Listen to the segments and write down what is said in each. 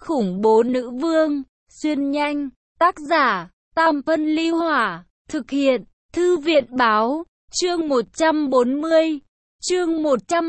khủng bố nữ vương, xuyên nhanh, tác giả, Tam Phân Ly Hỏa, thực hiện, Thư viện Báo, chương 140, chương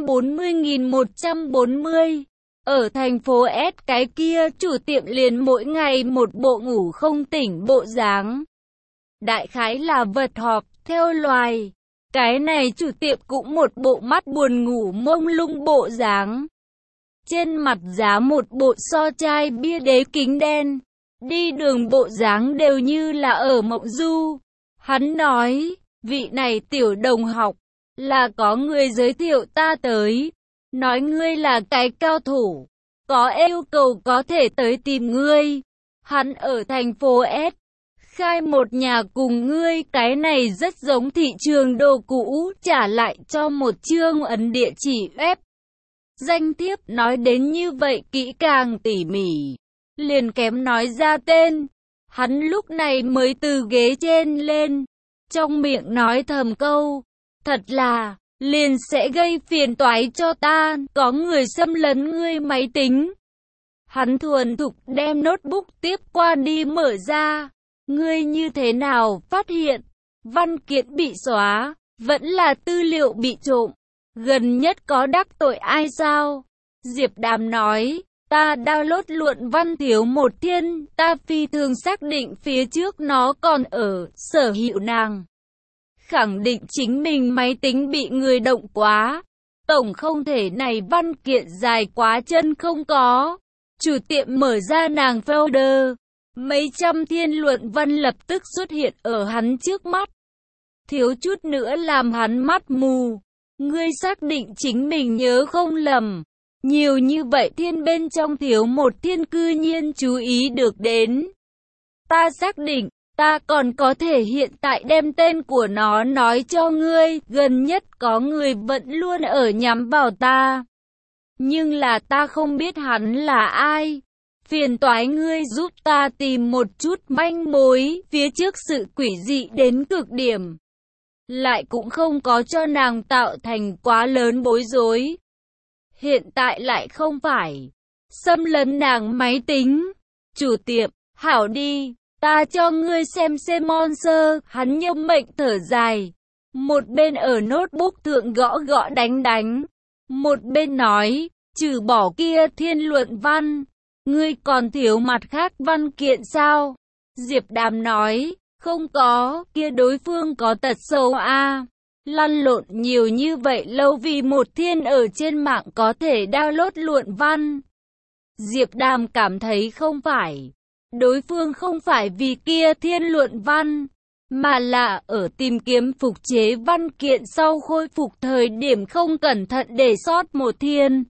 140.140. Ở thành phố S cái kia chủ tiệm liền mỗi ngày một bộ ngủ không tỉnh bộ dáng. Đại khái là vật họp theo loài. Cái này chủ tiệm cũng một bộ mắt buồn ngủ mông lung bộ dáng. Trên mặt giá một bộ so chai bia đế kính đen. Đi đường bộ dáng đều như là ở mộng du. Hắn nói, vị này tiểu đồng học, là có người giới thiệu ta tới. Nói ngươi là cái cao thủ, có yêu cầu có thể tới tìm ngươi. Hắn ở thành phố S, khai một nhà cùng ngươi, cái này rất giống thị trường đồ cũ, trả lại cho một chương ấn địa chỉ web. Danh thiếp nói đến như vậy kỹ càng tỉ mỉ, liền kém nói ra tên. Hắn lúc này mới từ ghế trên lên, trong miệng nói thầm câu, thật là, liền sẽ gây phiền toái cho ta, có người xâm lấn ngươi máy tính. Hắn thuần thục đem notebook tiếp qua đi mở ra. Ngươi như thế nào phát hiện? Văn kiện bị xóa, vẫn là tư liệu bị trộm. Gần nhất có đắc tội ai sao? Diệp Đàm nói, ta download luận văn thiếu một thiên, ta phi thường xác định phía trước nó còn ở sở hữu nàng. Khẳng định chính mình máy tính bị người động quá. Tổng không thể này văn kiện dài quá chân không có. Chủ tiệm mở ra nàng folder. Mấy trăm thiên luận văn lập tức xuất hiện ở hắn trước mắt. Thiếu chút nữa làm hắn mắt mù. Ngươi xác định chính mình nhớ không lầm. Nhiều như vậy thiên bên trong thiếu một thiên cư nhiên chú ý được đến. Ta xác định, ta còn có thể hiện tại đem tên của nó nói cho ngươi. Gần nhất có người vẫn luôn ở nhắm vào ta. Nhưng là ta không biết hắn là ai. Phiền toái ngươi giúp ta tìm một chút manh mối, phía trước sự quỷ dị đến cực điểm. Lại cũng không có cho nàng tạo thành quá lớn bối rối. Hiện tại lại không phải xâm lấn nàng máy tính. Chủ tiệm, hảo đi, ta cho ngươi xem monster. Hắn nhâm mệnh thở dài. Một bên ở notebook thượng gõ gõ đánh. Một bên nói, trừ bỏ kia thiên luận văn, ngươi còn thiếu mặt khác văn kiện sao? Diệp Đàm nói, không có, kia đối phương có tật xấu a. Lăn lộn nhiều như vậy lâu vì một thiên ở trên mạng có thể download luận văn. Diệp Đàm cảm thấy không phải. Đối phương không phải vì kia thiên luận văn, mà là ở tìm kiếm phục chế văn kiện sau khôi phục thời điểm không cẩn thận để sót một thiên.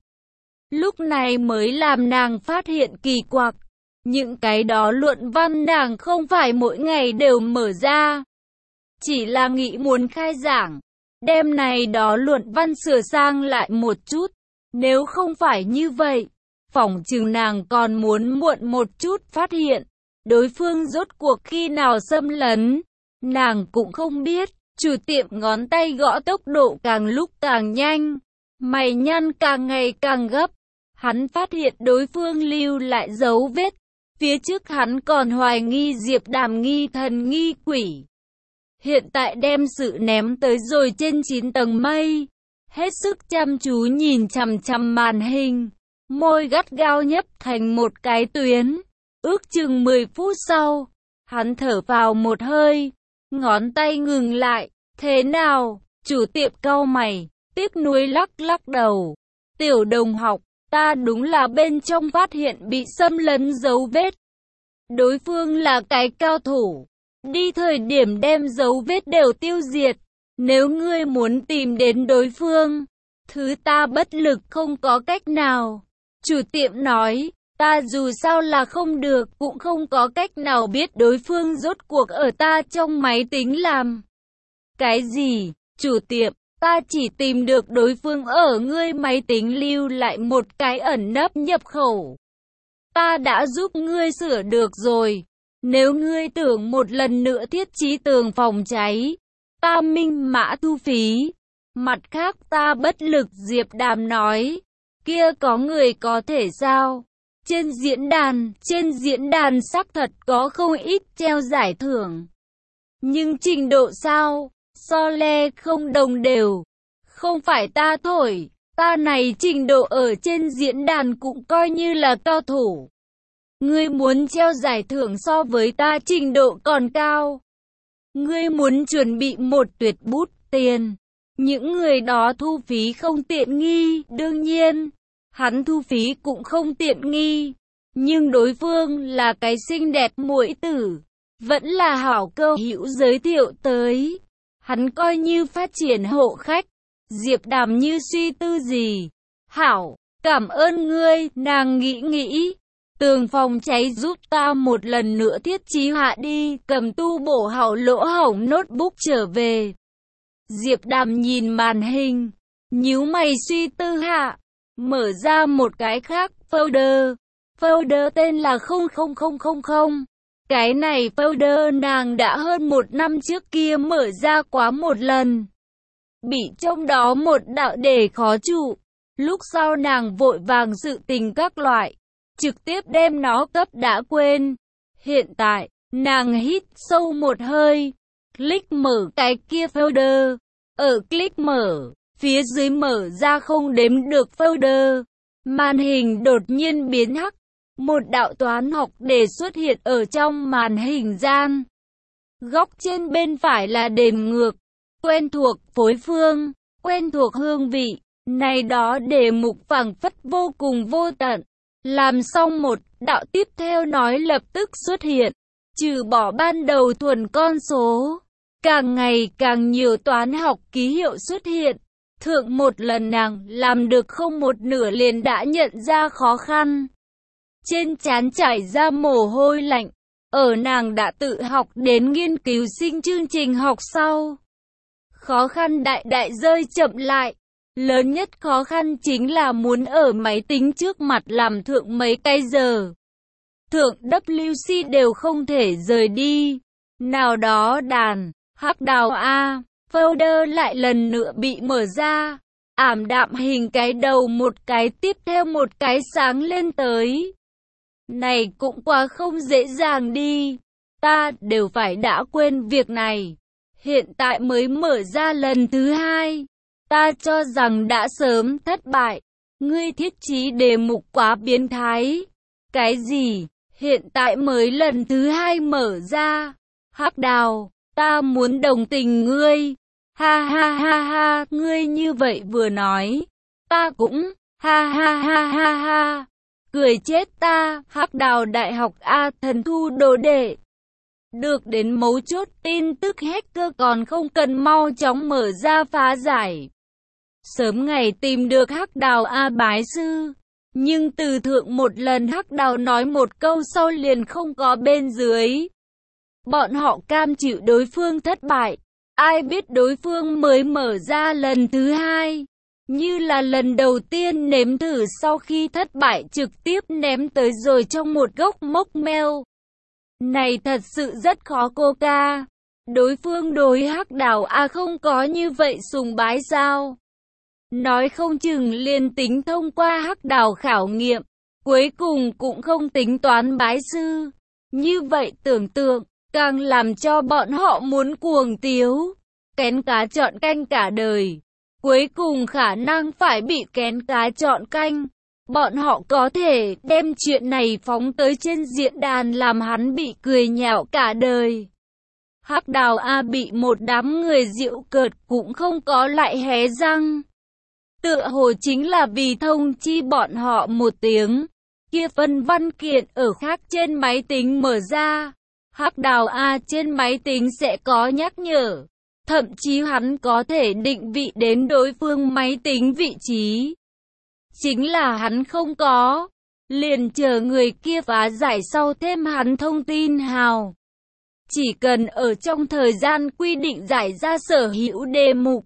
Lúc này mới làm nàng phát hiện kỳ quặc. Những cái đó luận văn nàng không phải mỗi ngày đều mở ra. Chỉ là nghĩ muốn khai giảng. Đêm này đó luận văn sửa sang lại một chút. Nếu không phải như vậy, phỏng chừng nàng còn muốn muộn một chút phát hiện. Đối phương rốt cuộc khi nào xâm lấn. Nàng cũng không biết. Chủ tiệm ngón tay gõ tốc độ càng lúc càng nhanh. Mày nhăn càng ngày càng gấp. Hắn phát hiện đối phương lưu lại dấu vết. Phía trước hắn còn hoài nghi Diệp Đàm nghi thần nghi quỷ. Hiện tại đem sự ném tới rồi trên 9 tầng mây. Hết sức chăm chú nhìn chằm chằm màn hình. Môi gắt gao nhấp thành một cái tuyến. Ước chừng 10 phút sau, hắn thở vào một hơi. Ngón tay ngừng lại. Thế nào? Chủ tiệm cau mày, tiếc nuối lắc đầu. Tiểu đồng học, ta đúng là bên trong phát hiện bị xâm lấn dấu vết. Đối phương là cái cao thủ. Đi thời điểm đem dấu vết đều tiêu diệt. Nếu ngươi muốn tìm đến đối phương, thứ ta bất lực không có cách nào. Chủ tiệm nói, ta dù sao là không được, cũng không có cách nào biết đối phương rốt cuộc ở ta trong máy tính làm. Cái gì? Chủ tiệm, ta chỉ tìm được đối phương ở ngươi máy tính lưu lại một cái ẩn nấp nhập khẩu. Ta đã giúp ngươi sửa được rồi. Nếu ngươi tưởng một lần nữa thiết trí tường phòng cháy, ta minh mã thu phí. Mặt khác ta bất lực, Diệp Đàm nói. Kia có người có thể sao? Trên diễn đàn xác thật có không ít treo giải thưởng. Nhưng trình độ sao, so le không đồng đều. Không phải ta thổi, ta này trình độ ở trên diễn đàn cũng coi như là cao thủ. Ngươi muốn treo giải thưởng so với ta trình độ còn cao. Ngươi muốn chuẩn bị một tuyệt bút tiền. Những người đó thu phí không tiện nghi, đương nhiên, hắn thu phí cũng không tiện nghi. Nhưng đối phương là cái xinh đẹp muội tử, vẫn là hảo cơ hữu giới thiệu tới. Hắn coi như phát triển hộ khách. Diệp Đàm như suy tư gì. Hảo, cảm ơn ngươi, nàng nghĩ. Tường phòng cháy giúp ta một lần nữa thiết trí hạ đi, cầm tu bổ hảo lỗ hổng notebook trở về. Diệp Đàm nhìn màn hình, nhíu mày suy tư hạ, mở ra một cái khác folder. Folder tên là 00000. Cái này folder nàng đã hơn 1 năm trước kia mở ra quá một lần. Bị trong đó một đạo đề khó trụ. Lúc sau nàng vội vàng sự tình các loại, trực tiếp đem nó cấp đã quên. Hiện tại, nàng hít sâu một hơi, click mở cái kia folder. Ở click mở, phía dưới mở ra không đếm được folder. Màn hình đột nhiên biến hắc. Một đạo toán học đề xuất hiện ở trong màn hình gian. Góc trên bên phải là đếm ngược. Quen thuộc phối phương, quen thuộc hương vị. Này đó đề mục phảng phất vô cùng vô tận. Làm xong một đạo tiếp theo nói lập tức xuất hiện. Trừ bỏ ban đầu thuần con số, càng ngày càng nhiều toán học ký hiệu xuất hiện. Thượng một lần nàng làm được không một nửa liền đã nhận ra khó khăn. Trên trán chảy ra mồ hôi lạnh. Ở nàng đã tự học đến nghiên cứu sinh chương trình học sau. Khó khăn đại rơi chậm lại. Lớn nhất khó khăn chính là muốn ở máy tính trước mặt làm thượng mấy cái giờ. Thượng WC đều không thể rời đi. Nào đó đàn, hắc đào A, folder lại lần nữa bị mở ra. Ảm đạm hình cái đầu một cái tiếp theo một cái sáng lên tới. Này cũng quá không dễ dàng đi. Ta đều phải đã quên việc này. Hiện tại mới mở ra lần thứ hai. Ta cho rằng đã sớm thất bại. Ngươi thiết trí đề mục quá biến thái. Cái gì? Hiện tại mới lần thứ hai mở ra. Hắc đào, ta muốn đồng tình ngươi. Ha ha ha ha, ngươi như vậy vừa nói. Ta cũng, ha ha ha ha ha. Cười chết ta, hắc đào đại học A thần thu đồ đệ. Được đến mấu chốt tin tức hacker còn không cần mau chóng mở ra phá giải. Sớm ngày tìm được hắc đào A bái sư. Nhưng từ thượng một lần hắc đào nói một câu sau liền không có bên dưới. Bọn họ cam chịu đối phương thất bại. Ai biết đối phương mới mở ra lần thứ hai. Như là lần đầu tiên nếm thử sau khi thất bại trực tiếp ném tới rồi trong một gốc mốc meo. Này thật sự rất khó cô ca. Đối phương đối hắc đào A không có như vậy sùng bái sao? Nói không chừng liền tính thông qua hắc đào khảo nghiệm, cuối cùng cũng không tính toán bái sư. Như vậy tưởng tượng, càng làm cho bọn họ muốn cuồng tiếu. Kén cá chọn canh cả đời. Cuối cùng khả năng phải bị kén cá chọn canh. Bọn họ có thể đem chuyện này phóng tới trên diễn đàn làm hắn bị cười nhạo cả đời. Hắc đào A bị một đám người giễu cợt cũng không có lại hé răng. Tựa hồ chính là vì thông chi bọn họ một tiếng. Kia phân văn kiện ở khác trên máy tính mở ra. Hắc đào A trên máy tính sẽ có nhắc nhở. Thậm chí hắn có thể định vị đến đối phương máy tính vị trí. Chính là hắn không có. Liền chờ người kia phá giải sau thêm hắn thông tin hào. Chỉ cần ở trong thời gian quy định giải ra sở hữu đề mục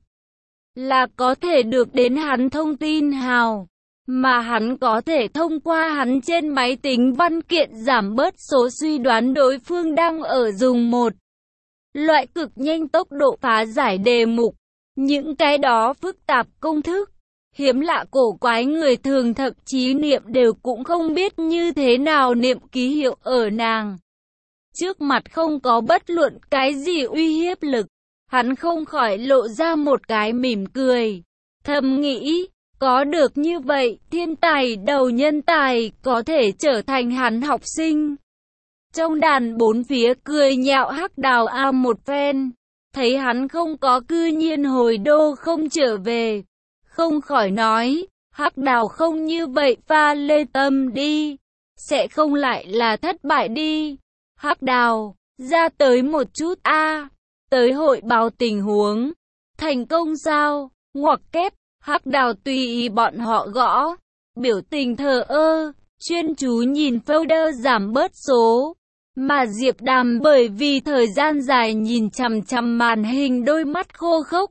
là có thể được đến hắn thông tin hào. Mà hắn có thể thông qua hắn trên máy tính văn kiện giảm bớt số suy đoán đối phương đang ở dùng một loại cực nhanh tốc độ phá giải đề mục. Những cái đó phức tạp công thức, Hiếm lạ cổ quái, người thường thậm chí niệm đều cũng không biết như thế nào niệm ký hiệu ở nàng. Trước mặt không có bất luận cái gì uy hiếp lực, hắn không khỏi lộ ra một cái mỉm cười. Thầm nghĩ, có được như vậy, thiên tài đầu nhân tài có thể trở thành hắn học sinh. Trong đàn bốn phía cười nhạo Hắc Đào một phen, thấy hắn không có cư nhiên hồi đô không trở về. Không khỏi nói, Hắc Đào không như vậy pha lê tâm đi, sẽ không lại là thất bại đi. Hắc Đào, ra tới một chút a, tới hội báo tình huống. Thành công sao? Ngoặc kép, Hắc Đào tùy ý bọn họ gõ, biểu tình thờ ơ, chuyên chú nhìn folder giảm bớt số. Mà Diệp Đàm bởi vì thời gian dài nhìn chằm chằm màn hình, đôi mắt khô khốc.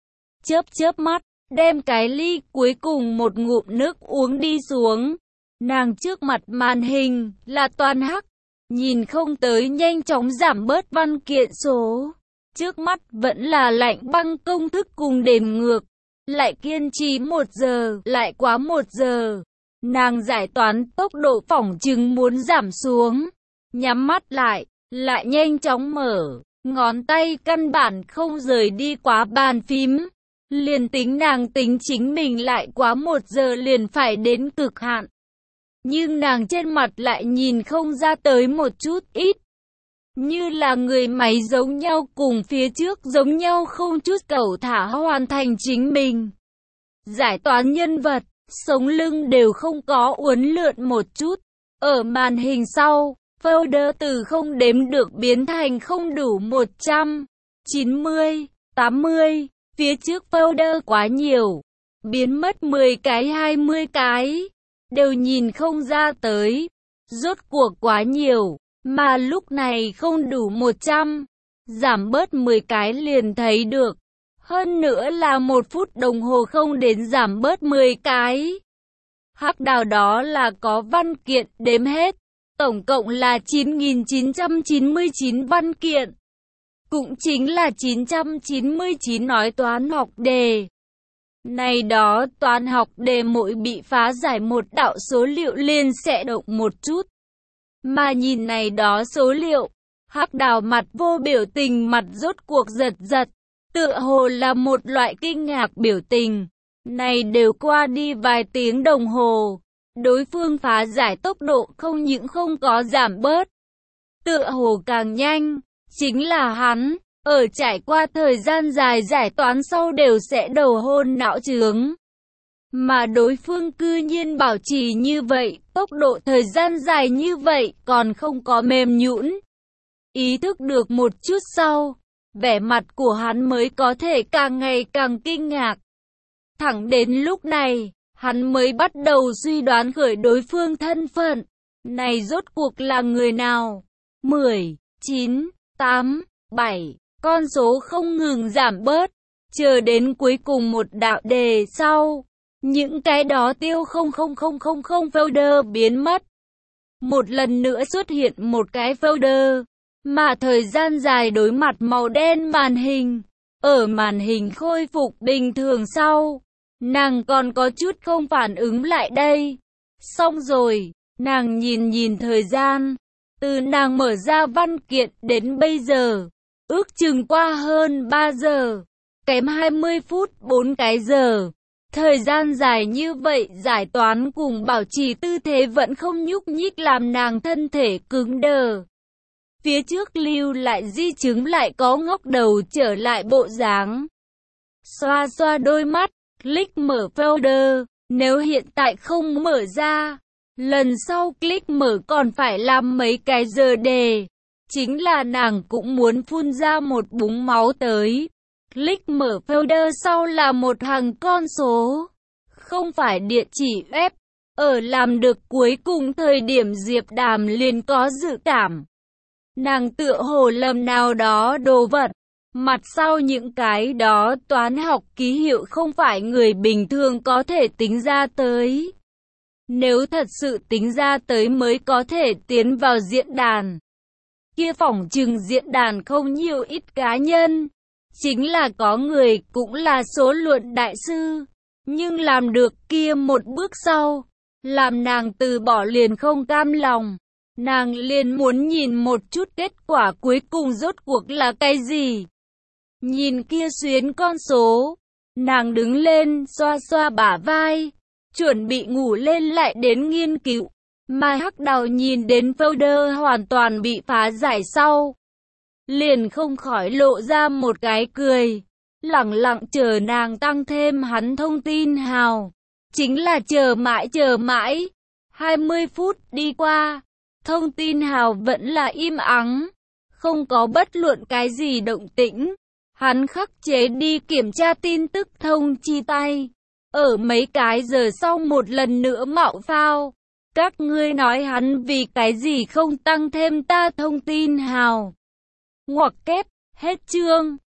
Chớp mắt, đem cái ly cuối cùng một ngụm nước uống đi xuống. Nàng trước mặt màn hình là toàn hắc, nhìn không tới nhanh chóng giảm bớt văn kiện số. Trước mắt vẫn là lạnh băng công thức cùng đếm ngược. Lại kiên trì 1 giờ, lại quá 1 giờ. Nàng giải toán tốc độ phỏng chừng muốn giảm xuống. Nhắm mắt lại nhanh chóng mở. Ngón tay căn bản không rời đi quá bàn phím. Liền tính nàng tính chính mình lại quá 1 giờ liền phải đến cực hạn. Nhưng nàng trên mặt lại nhìn không ra tới một chút ít. Như là người máy giống nhau, cùng phía trước giống nhau, không chút cẩu thả hoàn thành chính mình. Giải toán nhân vật, sống lưng đều không có uốn lượn một chút. Ở màn hình sau, folder từ không đếm được biến thành không đủ 100, 90, 80. Phía trước folder quá nhiều, biến mất 10 cái 20 cái, đều nhìn không ra tới. Rốt cuộc quá nhiều, mà lúc này không đủ 100, giảm bớt 10 cái liền thấy được. Hơn nữa là 1 phút đồng hồ không đến giảm bớt 10 cái. Hắc Đào đó là có văn kiện đếm hết, tổng cộng là 9.999 văn kiện. Cũng chính là 999 nói toán học đề. Này đó, toán học đề mỗi bị phá giải một đạo số liệu liền sẽ động một chút. Mà nhìn này đó số liệu, Hắc Đào mặt vô biểu tình, mặt rốt cuộc giật giật, tựa hồ là một loại kinh ngạc biểu tình. Này đều qua đi vài tiếng đồng hồ, đối phương phá giải tốc độ không những không có giảm bớt, tựa hồ càng nhanh. Chính là hắn, ở trải qua thời gian dài giải toán sau đều sẽ đầu hôn não chướng. Mà đối phương cư nhiên bảo trì như vậy, tốc độ thời gian dài như vậy, còn không có mềm nhũn. Ý thức được một chút sau, vẻ mặt của hắn mới có thể càng ngày càng kinh ngạc. Thẳng đến lúc này, hắn mới bắt đầu suy đoán khởi đối phương thân phận. Này rốt cuộc là người nào? 10, 9, 8, 7, con số không ngừng giảm bớt, chờ đến cuối cùng một đạo đề sau, những cái đó tiêu 00000 folder biến mất. Một lần nữa xuất hiện một cái folder, mà thời gian dài đối mặt màu đen màn hình. Ở màn hình khôi phục bình thường sau, nàng còn có chút không phản ứng lại đây. Xong rồi, nàng nhìn thời gian, từ nàng mở ra văn kiện đến bây giờ, ước chừng qua hơn 3 giờ, kém 20 phút 4 cái giờ. Thời gian dài như vậy giải toán cùng bảo trì tư thế vẫn không nhúc nhích làm nàng thân thể cứng đờ. Phía trước lưu lại di chứng lại có ngóc đầu trở lại bộ dáng. Xoa xoa đôi mắt, click mở folder, nếu hiện tại không mở ra, lần sau click mở còn phải làm mấy cái giờ đề. Chính là nàng cũng muốn phun ra một búng máu tới. Click mở folder sau là một hàng con số, không phải địa chỉ web. Ở làm được cuối cùng thời điểm Diệp Đàm liền có dự cảm. Nàng tựa hồ lầm nào đó đồ vật. Mặt sau những cái đó toán học ký hiệu không phải người bình thường có thể tính ra tới. Nếu thật sự tính ra tới mới có thể tiến vào diễn đàn. Kia phỏng chừng diễn đàn không nhiều ít cá nhân. Chính là có người cũng là số luận đại sư. Nhưng làm được kia một bước sau, làm nàng từ bỏ liền không cam lòng. Nàng liền muốn nhìn một chút kết quả cuối cùng rốt cuộc là cái gì. Nhìn kia xuyến con số, nàng đứng lên xoa xoa bả vai, chuẩn bị ngủ lên lại đến nghiên cứu. Mai Hắc Đào nhìn đến folder hoàn toàn bị phá giải sau, liền không khỏi lộ ra một cái cười, lẳng lặng chờ nàng tăng thêm hắn thông tin hào. Chính là chờ mãi. 20 phút đi qua, thông tin hào vẫn là im ắng, không có bất luận cái gì động tĩnh. Hắn khắc chế đi kiểm tra tin tức thông chi tay. Ở mấy cái giờ sau một lần nữa mạo phao. Các ngươi nói hắn vì cái gì không tăng thêm ta thông tin hào. Ngoặc kép, hết chương.